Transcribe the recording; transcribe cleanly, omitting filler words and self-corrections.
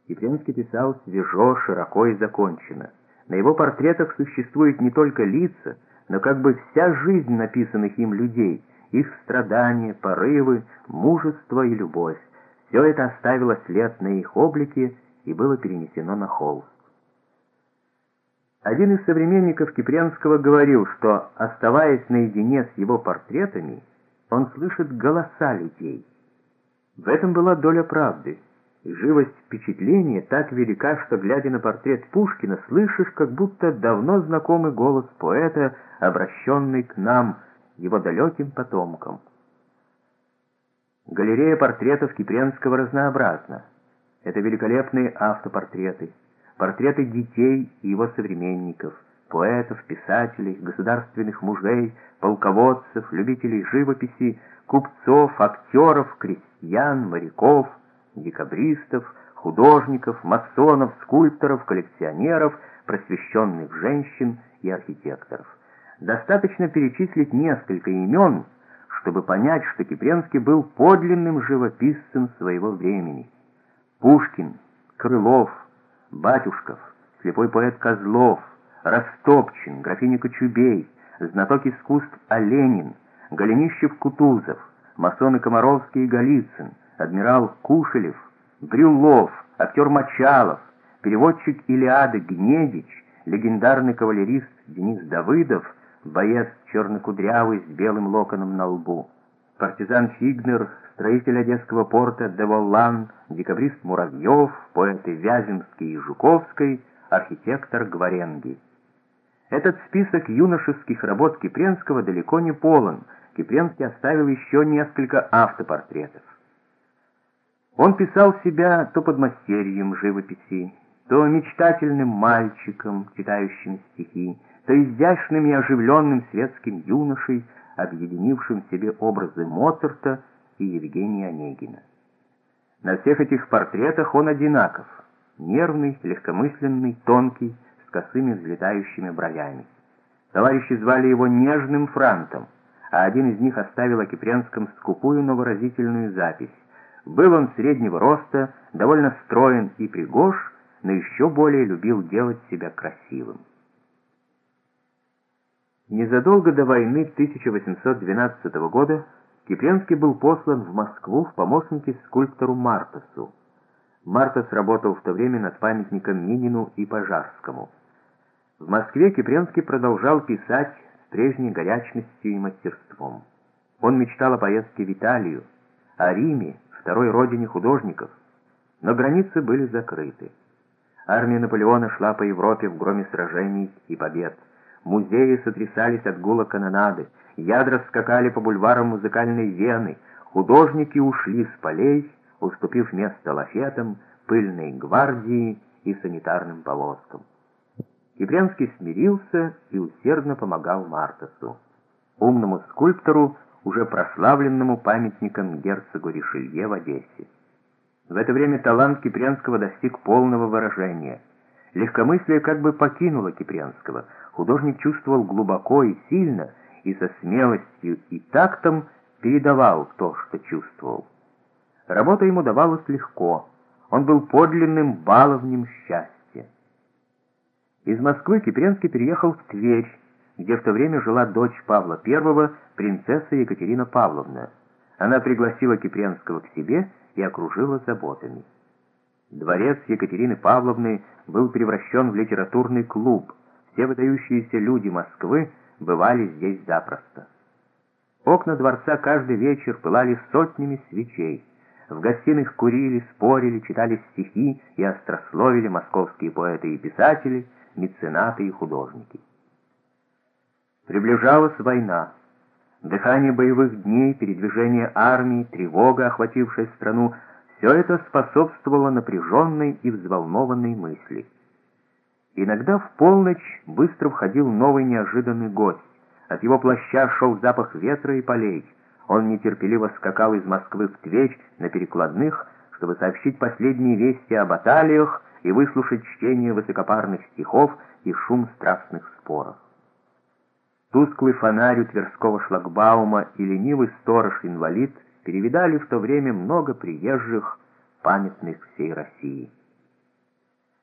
Кипренский писал свежо, широко и законченно. На его портретах существуют не только лица, но как бы вся жизнь написанных им людей, их страдания, порывы, мужество и любовь. Все это оставило след на их облике и было перенесено на холст. Один из современников Кипренского говорил, что, оставаясь наедине с его портретами, он слышит голоса людей. В этом была доля правды. И живость впечатления так велика, что, глядя на портрет Пушкина, слышишь, как будто давно знакомый голос поэта, обращенный к нам, его далеким потомкам. Галерея портретов Кипренского разнообразна. Это великолепные автопортреты, портреты детей и его современников, поэтов, писателей, государственных мужей, полководцев, любителей живописи, купцов, актеров, крестьян, моряков, декабристов, художников, масонов, скульпторов, коллекционеров, просвещенных женщин и архитекторов. Достаточно перечислить несколько имен, чтобы понять, что Кипренский был подлинным живописцем своего времени. Пушкин, Крылов, Батюшков, слепой поэт Козлов, Растопчин, графиня Кочубей, знаток искусств Оленин, Голенищев-Кутузов, масоны Комаровский и Голицын, адмирал Кушелев, Брюллов, актер Мочалов, переводчик Илиады Гнедич, легендарный кавалерист Денис Давыдов, боец чернокудрявый с белым локоном на лбу, партизан Фигнер, строитель Одесского порта Деволлан, декабрист Муравьев, поэты Вяземский и Жуковский, архитектор Гваренги. Этот список юношеских работ Кипренского далеко не полон. Кипренский оставил еще несколько автопортретов. Он писал себя то подмастерьем живописи, то мечтательным мальчиком, читающим стихи, то изящным и оживленным светским юношей, объединившим в себе образы Моцарта и Евгения Онегина. На всех этих портретах он одинаков: нервный, легкомысленный, тонкий, с косыми взлетающими бровями. Товарищи звали его Нежным Франтом, а один из них оставил о Кипренском скупую, но выразительную запись. Был он среднего роста, довольно строен и пригож, но еще более любил делать себя красивым. Незадолго до войны 1812 года Кипренский был послан в Москву в помощники скульптору Мартасу. Мартас работал в то время над памятником Минину и Пожарскому. В Москве Кипренский продолжал писать с прежней горячностью и мастерством. Он мечтал о поездке в Италию, о Риме, второй родине художников, но границы были закрыты. Армия Наполеона шла по Европе в громе сражений и побед. Музеи сотрясались от гула канонады, ядра скакали по бульварам музыкальной Вены, художники ушли с полей, уступив место лафетам, пыльной гвардии и санитарным повозкам. Кипренский смирился и усердно помогал Мартасу, умному скульптору, уже прославленному памятником герцогу Ришелье в Одессе. В это время талант Кипренского достиг полного выражения. Легкомыслие как бы покинуло Кипренского. Художник чувствовал глубоко и сильно, и со смелостью и тактом передавал то, что чувствовал. Работа ему давалась легко. Он был подлинным баловнем счастья. Из Москвы Кипренский переехал в Тверь, где в то время жила дочь Павла I, принцесса Екатерина Павловна. Она пригласила Кипренского к себе и окружила заботами. Дворец Екатерины Павловны был превращен в литературный клуб. Все выдающиеся люди Москвы бывали здесь запросто. Окна дворца каждый вечер пылали сотнями свечей. В гостиных курили, спорили, читали стихи и острословили московские поэты и писатели, меценаты и художники. Приближалась война. Дыхание боевых дней, передвижение армии, тревога, охватившая страну — все это способствовало напряженной и взволнованной мысли. Иногда в полночь быстро входил новый неожиданный гость. От его плаща шел запах ветра и полей. Он нетерпеливо скакал из Москвы в Тверь на перекладных, чтобы сообщить последние вести о баталиях и выслушать чтение высокопарных стихов и шум страстных споров. Тусклый фонарь у Тверского шлагбаума и ленивый сторож-инвалид перевидали в то время много приезжих, памятных всей России.